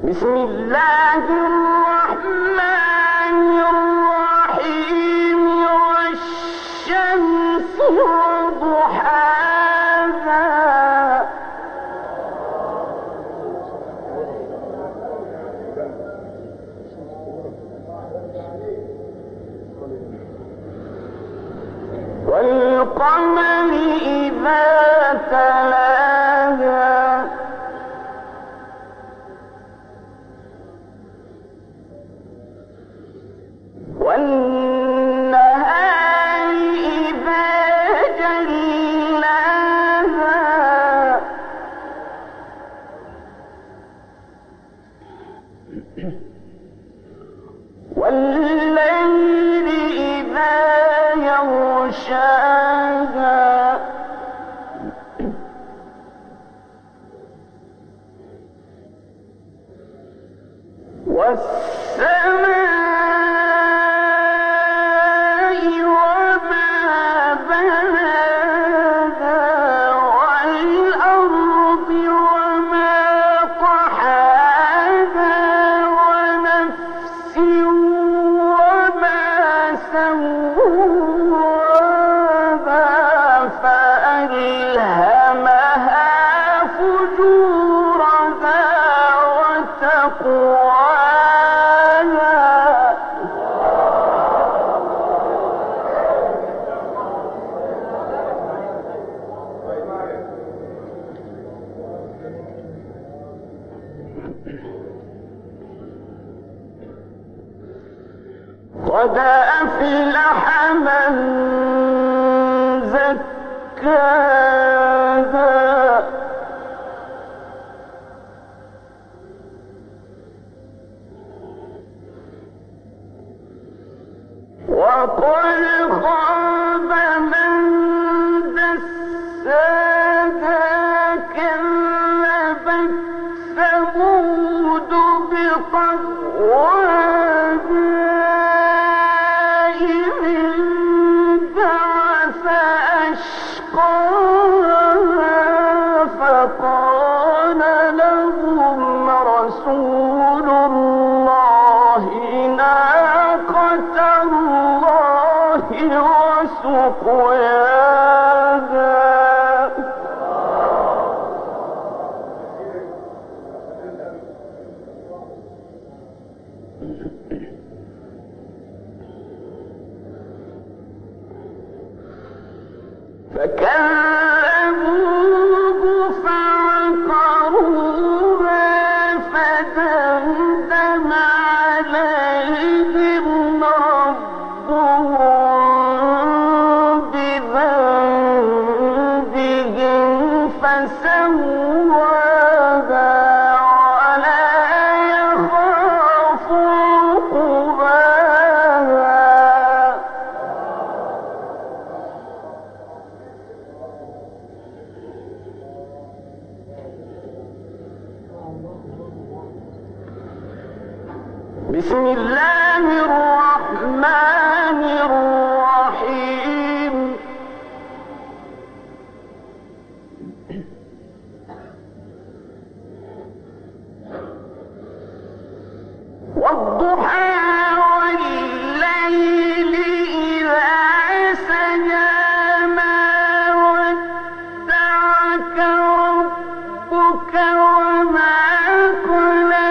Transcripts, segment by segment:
بسم الله الرحمن الرحيم والشمس وضحاها والقمر إذا تلاها والنهار إذا جلاها والليل إذا يغشاها والسماء وما بناها والأرض وما طحاها ونفس وما سواها فألهمها فجورها وتقواها قد أفلح من زكاها وقد خاب من دساها كذبت ثمود بطغواها فقال لهم رسول الله ناقة الله وسقياها فكذبوه فعقروها فدمدم عليهم ربهم بذنبهم فسواها ولا يخاف عقباها بسم الله الرحمن الرحيم والضحى والليل إذا سجى ما ودعك ربك وما قلى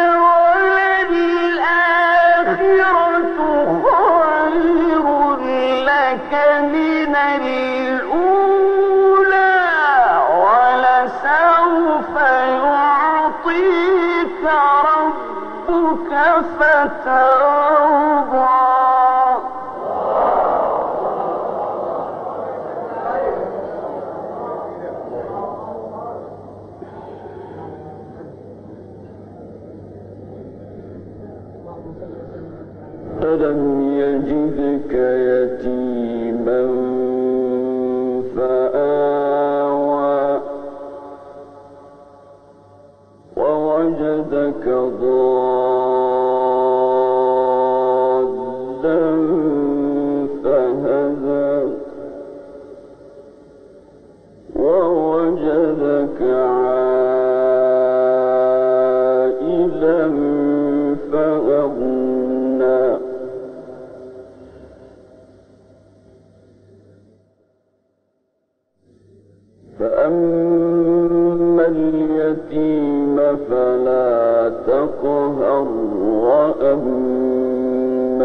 خير لك من الأولى ولسوف يعطيك ربك فترضى ألم يجدك يتيما فآوى ووجدك ضالا فهدى ووجدك عائلا فأما اليتيم فلا تقهر وأما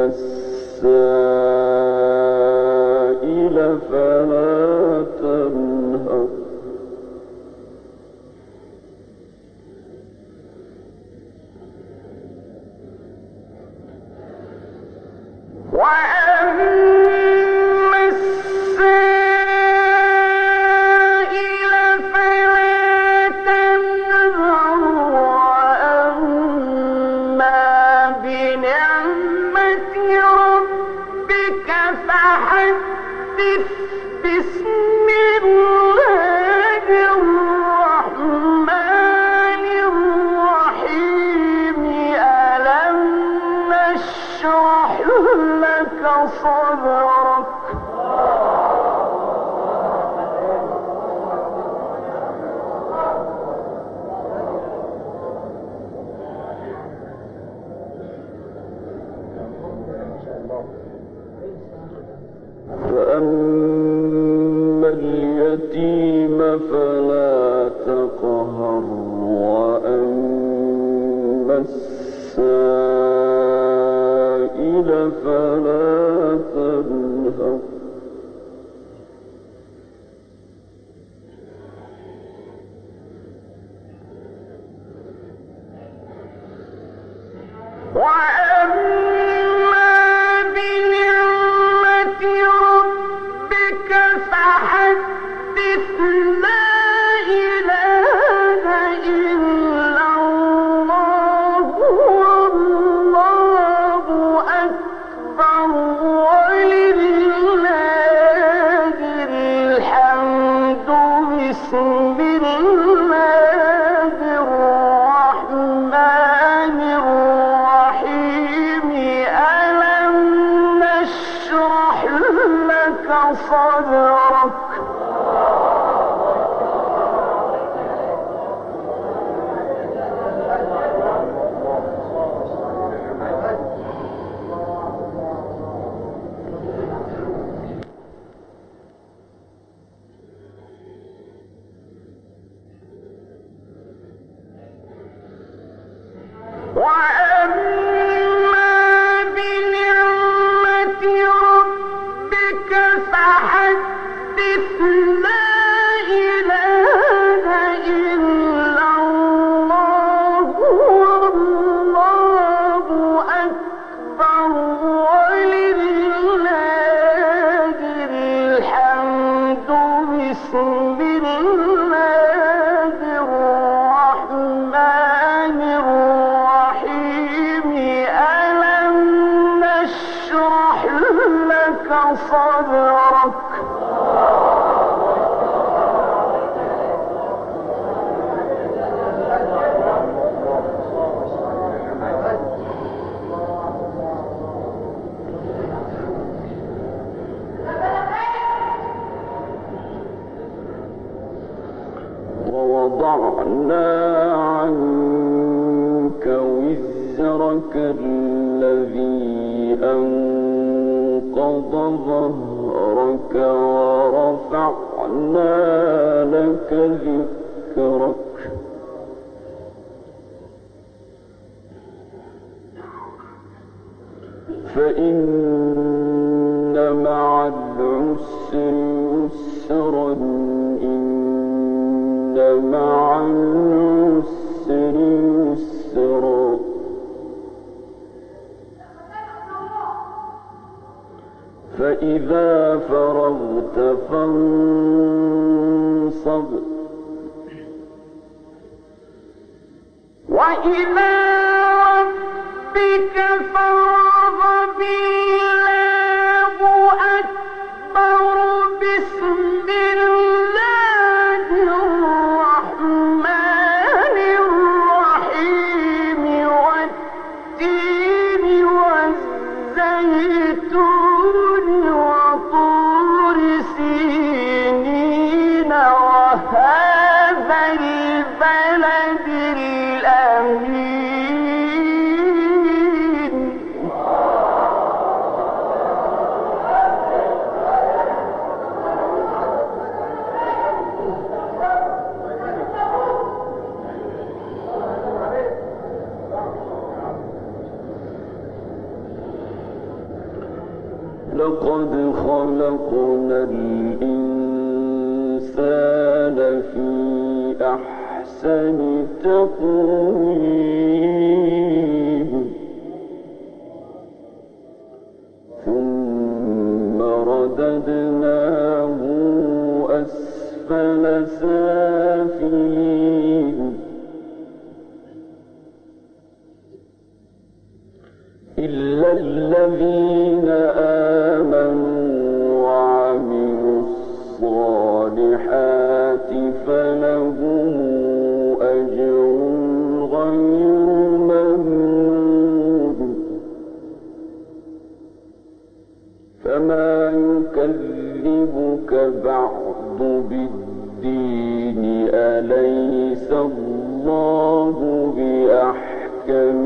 السائل فلا تنهر وأما السائل فلا تنهر وأما بنعمة ربك فحدث بسم الله الرحمن الرحيم ألم نشرح لك صدرك فأما اليتيم فلا تقهر وأما السائل فلا تنهر وأما بنعمة ربك فحدث لا إله إلا الله والله أكبر ولله الحمد بسم الله الرحمن الرحيم ألم نشرح لك صدرك وأما بنعمة ربك فحدث لا إله إلا الله والله أكبر ولله الحمد بسم الله الرحمن الرحيم ألم نشرح لك صدرك ووضعنا عنك وزرك الذي أنقض ظهرك ورفعنا لك ذكرك فإن مع العسر يسرا إن مع العسر يسرا فإذا فرغت فانصب وإلى ربك فارغب الله أكبر بسم الله الرحمن الرحيم والتين والزيتون وطور سينين وهذا البلد الأمين لقد خلقنا الإنسان في أحسن تقويم ثم رددناه أسفل سافلين إلا الذين آمنوا وعملوا الصالحات فلهم أجر غير ممنون فما يكذبك بعد بالدين أليس الله بأحكم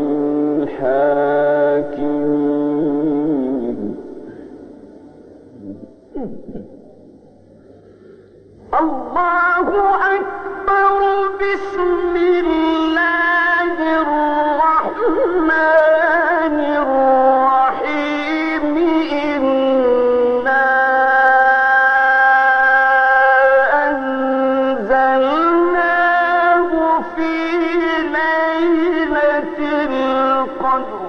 الحاكمين الله أكبر بسم الله الرحمن الرحيم إنا أنزلناه في ليلة القدر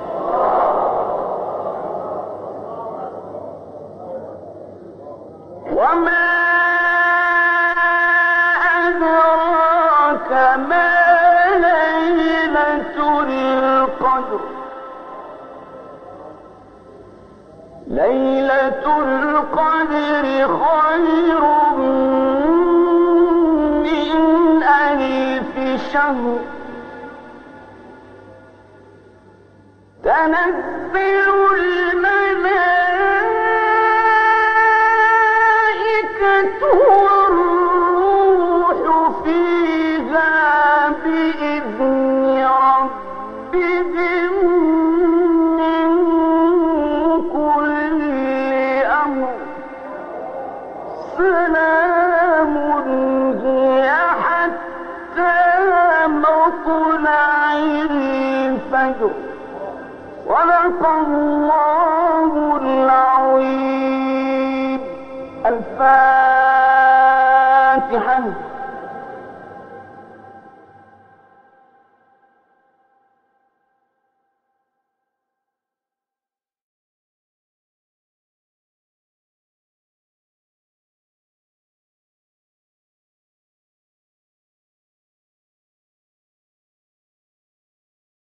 وما أدراك ما ليلة القدر ليلة القدر خير من ألف شهر تنزل الملائكة والروح فيها بإذن ربهم من كل أمر سلام هي حتى مطلع الفجر صدق الله العظيم. الفاتحة.